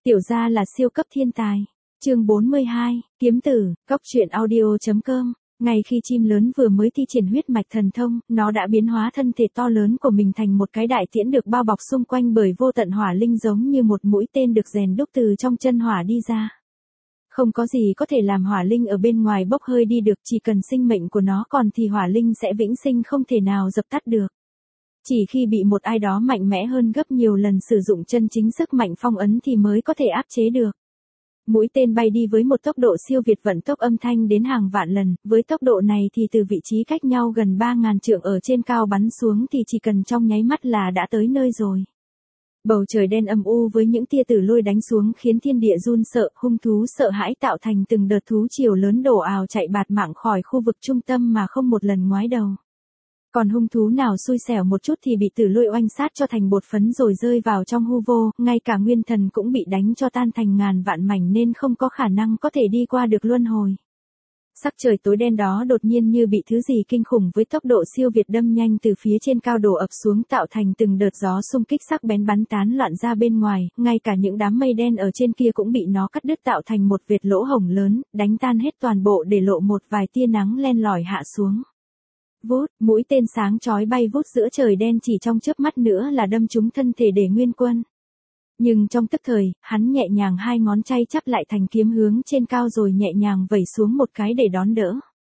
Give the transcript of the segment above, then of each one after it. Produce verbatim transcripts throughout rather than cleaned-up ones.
Tiểu gia là siêu cấp thiên tài. Chương bốn mươi hai, Kiếm Tử, Cóc truyện audio.com. Ngay khi chim lớn vừa mới thi triển huyết mạch thần thông, nó đã biến hóa thân thể to lớn của mình thành một cái đại tiễn được bao bọc xung quanh bởi vô tận hỏa linh, giống như một mũi tên được rèn đúc từ trong chân hỏa đi ra. Không có gì có thể làm hỏa linh ở bên ngoài bốc hơi đi được, chỉ cần sinh mệnh của nó còn thì hỏa linh sẽ vĩnh sinh, không thể nào dập tắt được. Chỉ khi bị một ai đó mạnh mẽ hơn gấp nhiều lần sử dụng chân chính sức mạnh phong ấn thì mới có thể áp chế được. Mũi tên bay đi với một tốc độ siêu việt vận tốc âm thanh đến hàng vạn lần, với tốc độ này thì từ vị trí cách nhau gần ba ngàn trượng ở trên cao bắn xuống thì chỉ cần trong nháy mắt là đã tới nơi rồi. Bầu trời đen âm u với những tia tử lôi đánh xuống khiến thiên địa run sợ, hung thú sợ hãi tạo thành từng đợt thú triều lớn đổ ào chạy bạt mạng khỏi khu vực trung tâm mà không một lần ngoái đầu. Còn hung thú nào xui xẻo một chút thì bị tử lôi oanh sát cho thành bột phấn rồi rơi vào trong hư vô, ngay cả nguyên thần cũng bị đánh cho tan thành ngàn vạn mảnh nên không có khả năng có thể đi qua được luân hồi. Sắc trời tối đen đó đột nhiên như bị thứ gì kinh khủng với tốc độ siêu việt đâm nhanh từ phía trên cao đổ ập xuống, tạo thành từng đợt gió xung kích sắc bén bắn tán loạn ra bên ngoài, ngay cả những đám mây đen ở trên kia cũng bị nó cắt đứt tạo thành một vệt lỗ hổng lớn, đánh tan hết toàn bộ để lộ một vài tia nắng len lỏi hạ xuống. Vút, mũi tên sáng chói bay vút giữa trời đen, chỉ trong chớp mắt nữa là đâm trúng thân thể Để Nguyên Quân. Nhưng trong tức thời, hắn nhẹ nhàng hai ngón tay chắp lại thành kiếm hướng trên cao rồi nhẹ nhàng vẩy xuống một cái để đón đỡ.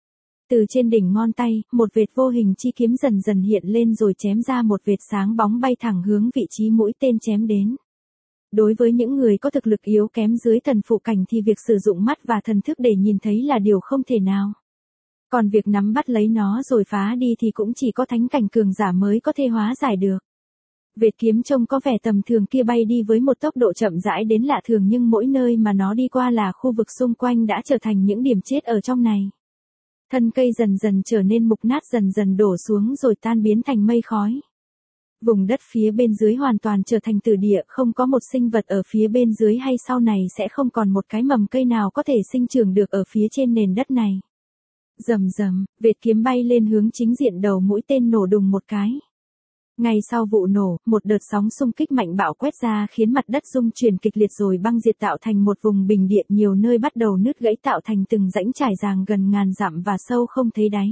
Từ trên đỉnh ngón tay, một vệt vô hình chi kiếm dần dần hiện lên rồi chém ra một vệt sáng bóng bay thẳng hướng vị trí mũi tên chém đến. Đối với những người có thực lực yếu kém dưới thần phụ cảnh thì việc sử dụng mắt và thần thức để nhìn thấy là điều không thể nào. Còn việc nắm bắt lấy nó rồi phá đi thì cũng chỉ có thánh cảnh cường giả mới có thể hóa giải được. Vệt kiếm trông có vẻ tầm thường kia bay đi với một tốc độ chậm rãi đến lạ thường, nhưng mỗi nơi mà nó đi qua là khu vực xung quanh đã trở thành những điểm chết ở trong này. Thân cây dần dần trở nên mục nát, dần dần đổ xuống rồi tan biến thành mây khói. Vùng đất phía bên dưới hoàn toàn trở thành tử địa, không có một sinh vật ở phía bên dưới, hay sau này sẽ không còn một cái mầm cây nào có thể sinh trưởng được ở phía trên nền đất này. Rầm rầm, vệt kiếm bay lên hướng chính diện đầu mũi tên nổ đùng một cái. Ngay sau vụ nổ, một đợt sóng xung kích mạnh bạo quét ra khiến mặt đất rung chuyển kịch liệt rồi băng diệt, tạo thành một vùng bình địa, nhiều nơi bắt đầu nứt gãy tạo thành từng rãnh trải dàng gần ngàn dặm và sâu không thấy đáy.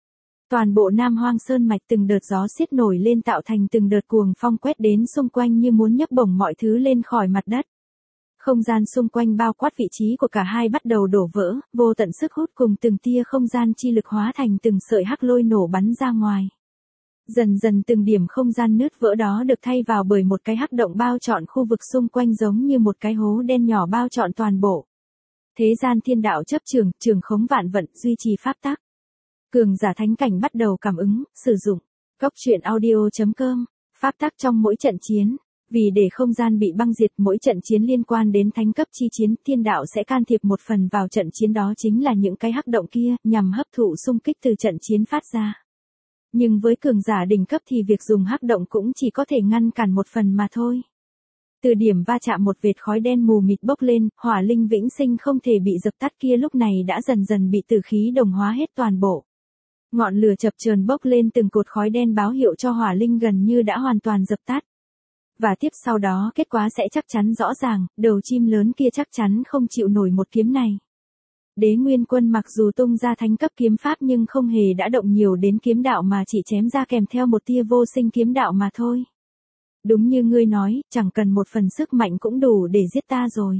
Toàn bộ Nam Hoang Sơn mạch từng đợt gió xiết nổi lên tạo thành từng đợt cuồng phong quét đến xung quanh như muốn nhấc bổng mọi thứ lên khỏi mặt đất. Không gian xung quanh bao quát vị trí của cả hai bắt đầu đổ vỡ, vô tận sức hút cùng từng tia không gian chi lực hóa thành từng sợi hắc lôi nổ bắn ra ngoài. Dần dần từng điểm không gian nứt vỡ đó được thay vào bởi một cái hắc động bao trọn khu vực xung quanh, giống như một cái hố đen nhỏ bao trọn toàn bộ. Thế gian thiên đạo chấp trường, trường khống vạn vận, duy trì pháp tắc. Cường giả thánh cảnh bắt đầu cảm ứng, sử dụng. Cóc truyện audio.com. Pháp tắc trong mỗi trận chiến. Vì để không gian bị băng diệt, mỗi trận chiến liên quan đến thánh cấp chi chiến, thiên đạo sẽ can thiệp một phần vào trận chiến, đó chính là những cái hắc động kia, nhằm hấp thụ xung kích từ trận chiến phát ra. Nhưng với cường giả đỉnh cấp thì việc dùng hắc động cũng chỉ có thể ngăn cản một phần mà thôi. Từ điểm va chạm một vệt khói đen mù mịt bốc lên, hỏa linh vĩnh sinh không thể bị dập tắt kia lúc này đã dần dần bị tử khí đồng hóa hết toàn bộ. Ngọn lửa chập chờn bốc lên từng cột khói đen báo hiệu cho hỏa linh gần như đã hoàn toàn dập tắt. Và tiếp sau đó kết quả sẽ chắc chắn rõ ràng, đầu chim lớn kia chắc chắn không chịu nổi một kiếm này. Đế Nguyên Quân mặc dù tung ra thánh cấp kiếm pháp nhưng không hề đã động nhiều đến kiếm đạo mà chỉ chém ra kèm theo một tia vô sinh kiếm đạo mà thôi. Đúng như ngươi nói, chẳng cần một phần sức mạnh cũng đủ để giết ta rồi.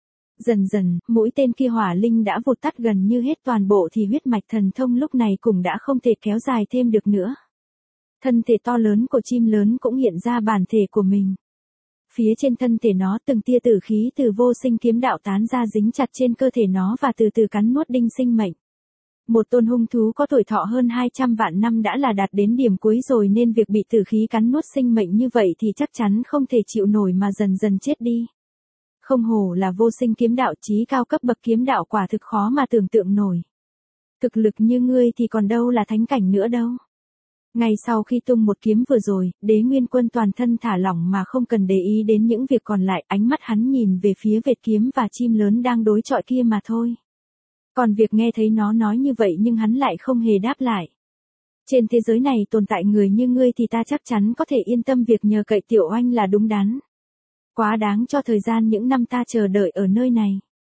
Dần dần, mũi tên kia hỏa linh đã vụt tắt gần như hết toàn bộ thì huyết mạch thần thông lúc này cũng đã không thể kéo dài thêm được nữa. Thân thể to lớn của chim lớn cũng hiện ra bản thể của mình. Phía trên thân thể nó từng tia tử khí từ vô sinh kiếm đạo tán ra dính chặt trên cơ thể nó và từ từ cắn nuốt đinh sinh mệnh. Một tôn hung thú có tuổi thọ hơn hai trăm vạn năm đã là đạt đến điểm cuối rồi, nên việc bị tử khí cắn nuốt sinh mệnh như vậy thì chắc chắn không thể chịu nổi mà dần dần chết đi. Không hổ là vô sinh kiếm đạo, chí cao cấp bậc kiếm đạo quả thực khó mà tưởng tượng nổi. Thực lực như ngươi thì còn đâu là thánh cảnh nữa đâu. Ngay sau khi tung một kiếm vừa rồi, Đế Nguyên Quân toàn thân thả lỏng mà không cần để ý đến những việc còn lại, ánh mắt hắn nhìn về phía vệt kiếm và chim lớn đang đối chọi kia mà thôi. Còn việc nghe thấy nó nói như vậy nhưng hắn lại không hề đáp lại. Trên thế giới này tồn tại người như ngươi thì ta chắc chắn có thể yên tâm, việc nhờ cậy Tiểu Oanh là đúng đắn. Quá đáng cho thời gian những năm ta chờ đợi ở nơi này.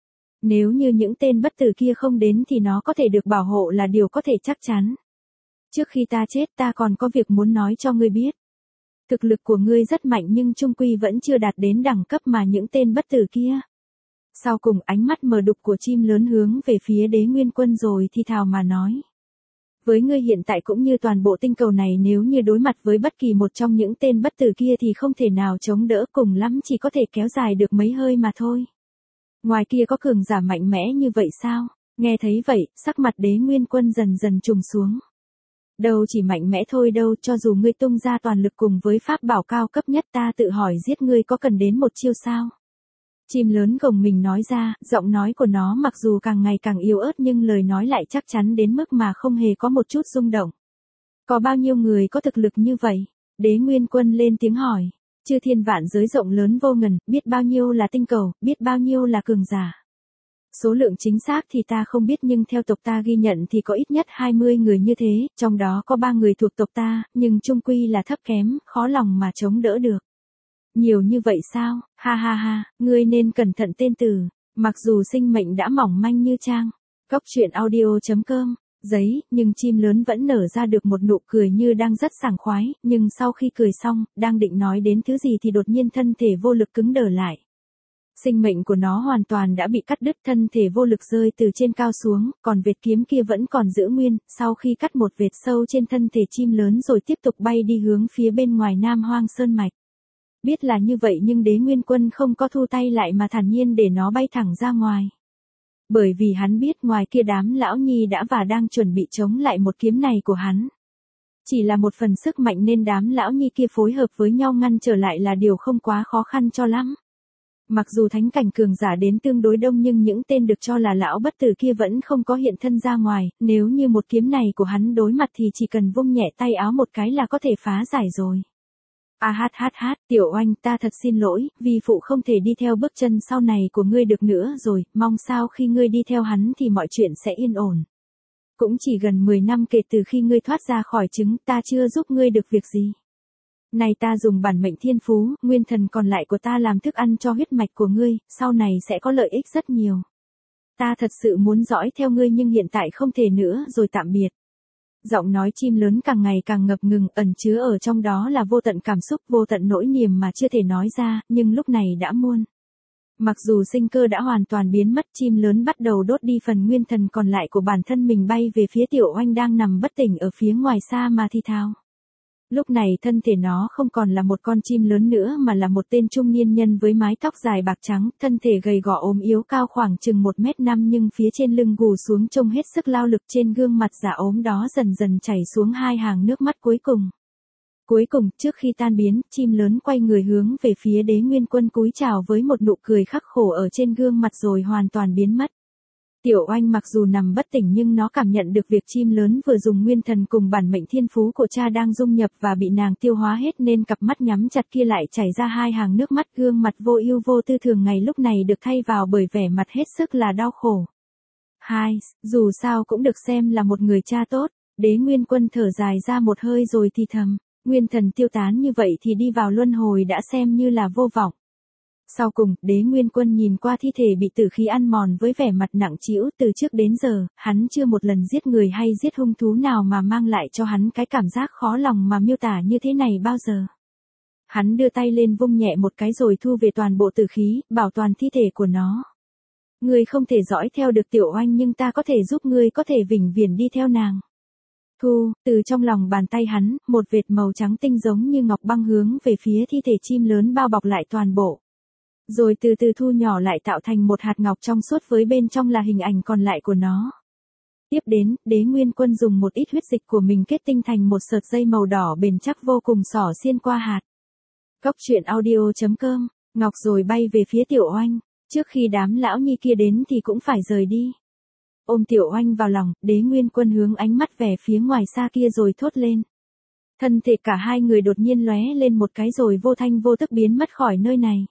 Nếu như những tên bất tử kia không đến thì nó có thể được bảo hộ là điều có thể chắc chắn. Trước khi ta chết ta còn có việc muốn nói cho ngươi biết. Thực lực của ngươi rất mạnh nhưng chung quy vẫn chưa đạt đến đẳng cấp mà những tên bất tử kia. Sau cùng ánh mắt mờ đục của chim lớn hướng về phía Đế Nguyên Quân rồi thì thào mà nói. Với ngươi hiện tại cũng như toàn bộ tinh cầu này, nếu như đối mặt với bất kỳ một trong những tên bất tử kia thì không thể nào chống đỡ, cùng lắm chỉ có thể kéo dài được mấy hơi mà thôi. Ngoài kia có cường giả mạnh mẽ như vậy sao? Nghe thấy vậy, sắc mặt Đế Nguyên Quân dần dần trùng xuống. Đâu chỉ mạnh mẽ thôi đâu, cho dù ngươi tung ra toàn lực cùng với pháp bảo cao cấp nhất ta tự hỏi giết ngươi có cần đến một chiêu sao? Chim lớn gồng mình nói ra, giọng nói của nó mặc dù càng ngày càng yếu ớt nhưng lời nói lại chắc chắn đến mức mà không hề có một chút rung động. Có bao nhiêu người có thực lực như vậy? Đế Nguyên Quân lên tiếng hỏi. Chư thiên vạn giới rộng lớn vô ngần, biết bao nhiêu là tinh cầu, biết bao nhiêu là cường giả. Số lượng chính xác thì ta không biết nhưng theo tộc ta ghi nhận thì có ít nhất hai mươi người như thế, trong đó có ba người thuộc tộc ta, nhưng chung quy là thấp kém, khó lòng mà chống đỡ được. Nhiều như vậy sao? Ha ha ha, ngươi nên cẩn thận tên tử, mặc dù sinh mệnh đã mỏng manh như trang. Cốc truyện audio chấm com, giấy, nhưng chim lớn vẫn nở ra được một nụ cười như đang rất sảng khoái, nhưng sau khi cười xong, đang định nói đến thứ gì thì đột nhiên thân thể vô lực cứng đờ lại. Sinh mệnh của nó hoàn toàn đã bị cắt đứt, thân thể vô lực rơi từ trên cao xuống, còn vệt kiếm kia vẫn còn giữ nguyên, sau khi cắt một vệt sâu trên thân thể chim lớn rồi tiếp tục bay đi hướng phía bên ngoài Nam Hoang Sơn Mạch. Biết là như vậy nhưng Đế Nguyên Quân không có thu tay lại mà thản nhiên để nó bay thẳng ra ngoài. Bởi vì hắn biết ngoài kia đám lão nhi đã và đang chuẩn bị chống lại một kiếm này của hắn. Chỉ là một phần sức mạnh nên đám lão nhi kia phối hợp với nhau ngăn trở lại là điều không quá khó khăn cho lắm. Mặc dù thánh cảnh cường giả đến tương đối đông nhưng những tên được cho là lão bất tử kia vẫn không có hiện thân ra ngoài, nếu như một kiếm này của hắn đối mặt thì chỉ cần vung nhẹ tay áo một cái là có thể phá giải rồi. A hát hát hát, Tiểu Oanh, ta thật xin lỗi, vì phụ không thể đi theo bước chân sau này của ngươi được nữa rồi, mong sao khi ngươi đi theo hắn thì mọi chuyện sẽ yên ổn. Cũng chỉ gần mười năm kể từ khi ngươi thoát ra khỏi trứng, ta chưa giúp ngươi được việc gì. Này ta dùng bản mệnh thiên phú, nguyên thần còn lại của ta làm thức ăn cho huyết mạch của ngươi, sau này sẽ có lợi ích rất nhiều. Ta thật sự muốn dõi theo ngươi nhưng hiện tại không thể nữa rồi, tạm biệt. Giọng nói chim lớn càng ngày càng ngập ngừng, ẩn chứa ở trong đó là vô tận cảm xúc, vô tận nỗi niềm mà chưa thể nói ra, nhưng lúc này đã muôn. Mặc dù sinh cơ đã hoàn toàn biến mất, chim lớn bắt đầu đốt đi phần nguyên thần còn lại của bản thân mình, bay về phía Tiểu Oanh đang nằm bất tỉnh ở phía ngoài xa mà thi thao. Lúc này thân thể nó không còn là một con chim lớn nữa mà là một tên trung niên nhân với mái tóc dài bạc trắng, thân thể gầy gò ốm yếu, cao khoảng chừng một mét năm nhưng phía trên lưng gù xuống trông hết sức lao lực, trên gương mặt già ốm đó dần dần chảy xuống hai hàng nước mắt cuối cùng. Cuối cùng, trước khi tan biến, chim lớn quay người hướng về phía Đế Nguyên Quân cúi chào với một nụ cười khắc khổ ở trên gương mặt rồi hoàn toàn biến mất. Tiểu Oanh mặc dù nằm bất tỉnh nhưng nó cảm nhận được việc chim lớn vừa dùng nguyên thần cùng bản mệnh thiên phú của cha đang dung nhập và bị nàng tiêu hóa hết nên cặp mắt nhắm chặt kia lại chảy ra hai hàng nước mắt, gương mặt vô ưu vô tư thường ngày lúc này được thay vào bởi vẻ mặt hết sức là đau khổ. Hai, dù sao cũng được xem là một người cha tốt. Đế Nguyên Quân thở dài ra một hơi rồi thì thầm, nguyên thần tiêu tán như vậy thì đi vào luân hồi đã xem như là vô vọng. Sau cùng, Đế Nguyên Quân nhìn qua thi thể bị tử khí ăn mòn với vẻ mặt nặng trĩu, từ trước đến giờ, hắn chưa một lần giết người hay giết hung thú nào mà mang lại cho hắn cái cảm giác khó lòng mà miêu tả như thế này bao giờ. Hắn đưa tay lên vung nhẹ một cái rồi thu về toàn bộ tử khí, bảo toàn thi thể của nó. Ngươi không thể dõi theo được Tiểu Oanh nhưng ta có thể giúp ngươi có thể vĩnh viễn đi theo nàng. Thu, từ trong lòng bàn tay hắn, một vệt màu trắng tinh giống như ngọc băng hướng về phía thi thể chim lớn bao bọc lại toàn bộ. Rồi từ từ thu nhỏ lại tạo thành một hạt ngọc trong suốt với bên trong là hình ảnh còn lại của nó. Tiếp đến, Đế Nguyên Quân dùng một ít huyết dịch của mình kết tinh thành một sợi dây màu đỏ bền chắc vô cùng xỏ xuyên qua hạt. Cốc truyện audio chấm com, ngọc rồi bay về phía Tiểu Oanh, trước khi đám lão nhi kia đến thì cũng phải rời đi. Ôm Tiểu Oanh vào lòng, Đế Nguyên Quân hướng ánh mắt về phía ngoài xa kia rồi thốt lên. Thân thể cả hai người đột nhiên lóe lên một cái rồi vô thanh vô tức biến mất khỏi nơi này.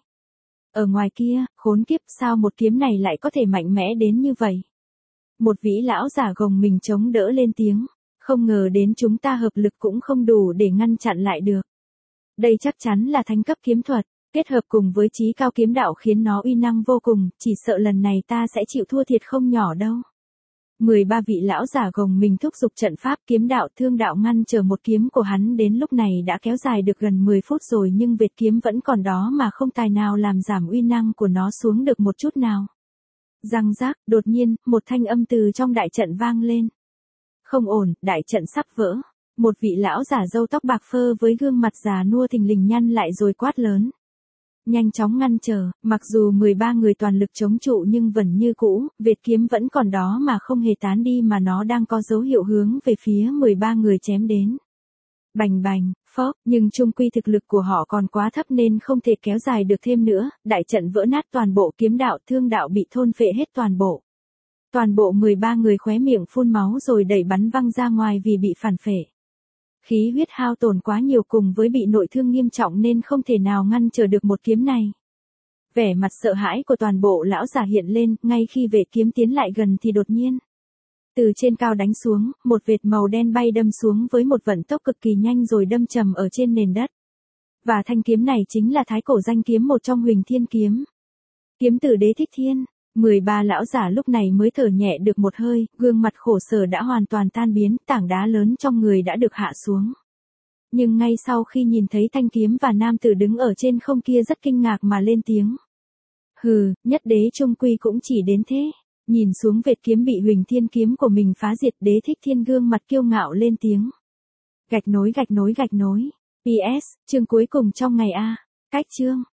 Ở ngoài kia, khốn kiếp, sao một kiếm này lại có thể mạnh mẽ đến như vậy? Một vĩ lão giả gồng mình chống đỡ lên tiếng, không ngờ đến chúng ta hợp lực cũng không đủ để ngăn chặn lại được. Đây chắc chắn là thánh cấp kiếm thuật, Kết hợp cùng với chí cao kiếm đạo khiến nó uy năng vô cùng, chỉ sợ lần này ta sẽ chịu thua thiệt không nhỏ đâu. mười ba vị lão giả gồng mình thúc giục trận pháp kiếm đạo thương đạo ngăn trở một kiếm của hắn đến lúc này đã kéo dài được gần mười phút rồi nhưng vệt kiếm vẫn còn đó mà không tài nào làm giảm uy năng của nó xuống được một chút nào. Răng rác, đột nhiên, một thanh âm từ trong đại trận vang lên. Không ổn, đại trận sắp vỡ. Một vị lão giả râu tóc bạc phơ với gương mặt già nua thình lình nhăn lại rồi quát lớn. Nhanh chóng ngăn trở, mặc dù mười ba người toàn lực chống trụ nhưng vẫn như cũ, vệt kiếm vẫn còn đó mà không hề tán đi mà nó đang có dấu hiệu hướng về phía mười ba người chém đến. Bành bành, phốc, nhưng chung quy thực lực của họ còn quá thấp nên không thể kéo dài được thêm nữa, đại trận vỡ nát toàn bộ kiếm đạo thương đạo bị thôn phệ hết toàn bộ. Toàn bộ mười ba người khóe miệng phun máu rồi đẩy bắn văng ra ngoài vì bị phản phệ. Khí huyết hao tổn quá nhiều cùng với bị nội thương nghiêm trọng nên không thể nào ngăn trở được một kiếm này. Vẻ mặt sợ hãi của toàn bộ lão giả hiện lên, ngay khi vệ kiếm tiến lại gần thì đột nhiên. Từ trên cao đánh xuống, một vệt màu đen bay đâm xuống với một vận tốc cực kỳ nhanh rồi đâm trầm ở trên nền đất. Và thanh kiếm này chính là thái cổ danh kiếm một trong Huỳnh Thiên kiếm. Kiếm tử Đế Thích Thiên. mười ba lão giả lúc này mới thở nhẹ được một hơi, gương mặt khổ sở đã hoàn toàn tan biến, tảng đá lớn trong người đã được hạ xuống. Nhưng ngay sau khi nhìn thấy thanh kiếm và nam tử đứng ở trên không kia rất kinh ngạc mà lên tiếng. Hừ, nhất đế trung quy cũng chỉ đến thế. Nhìn xuống vệt kiếm bị Huỳnh Thiên kiếm của mình phá diệt, Đế Thích Thiên gương mặt kiêu ngạo lên tiếng. Gạch nối gạch nối gạch nối. pê ét, chương cuối cùng trong ngày A. Cách chương.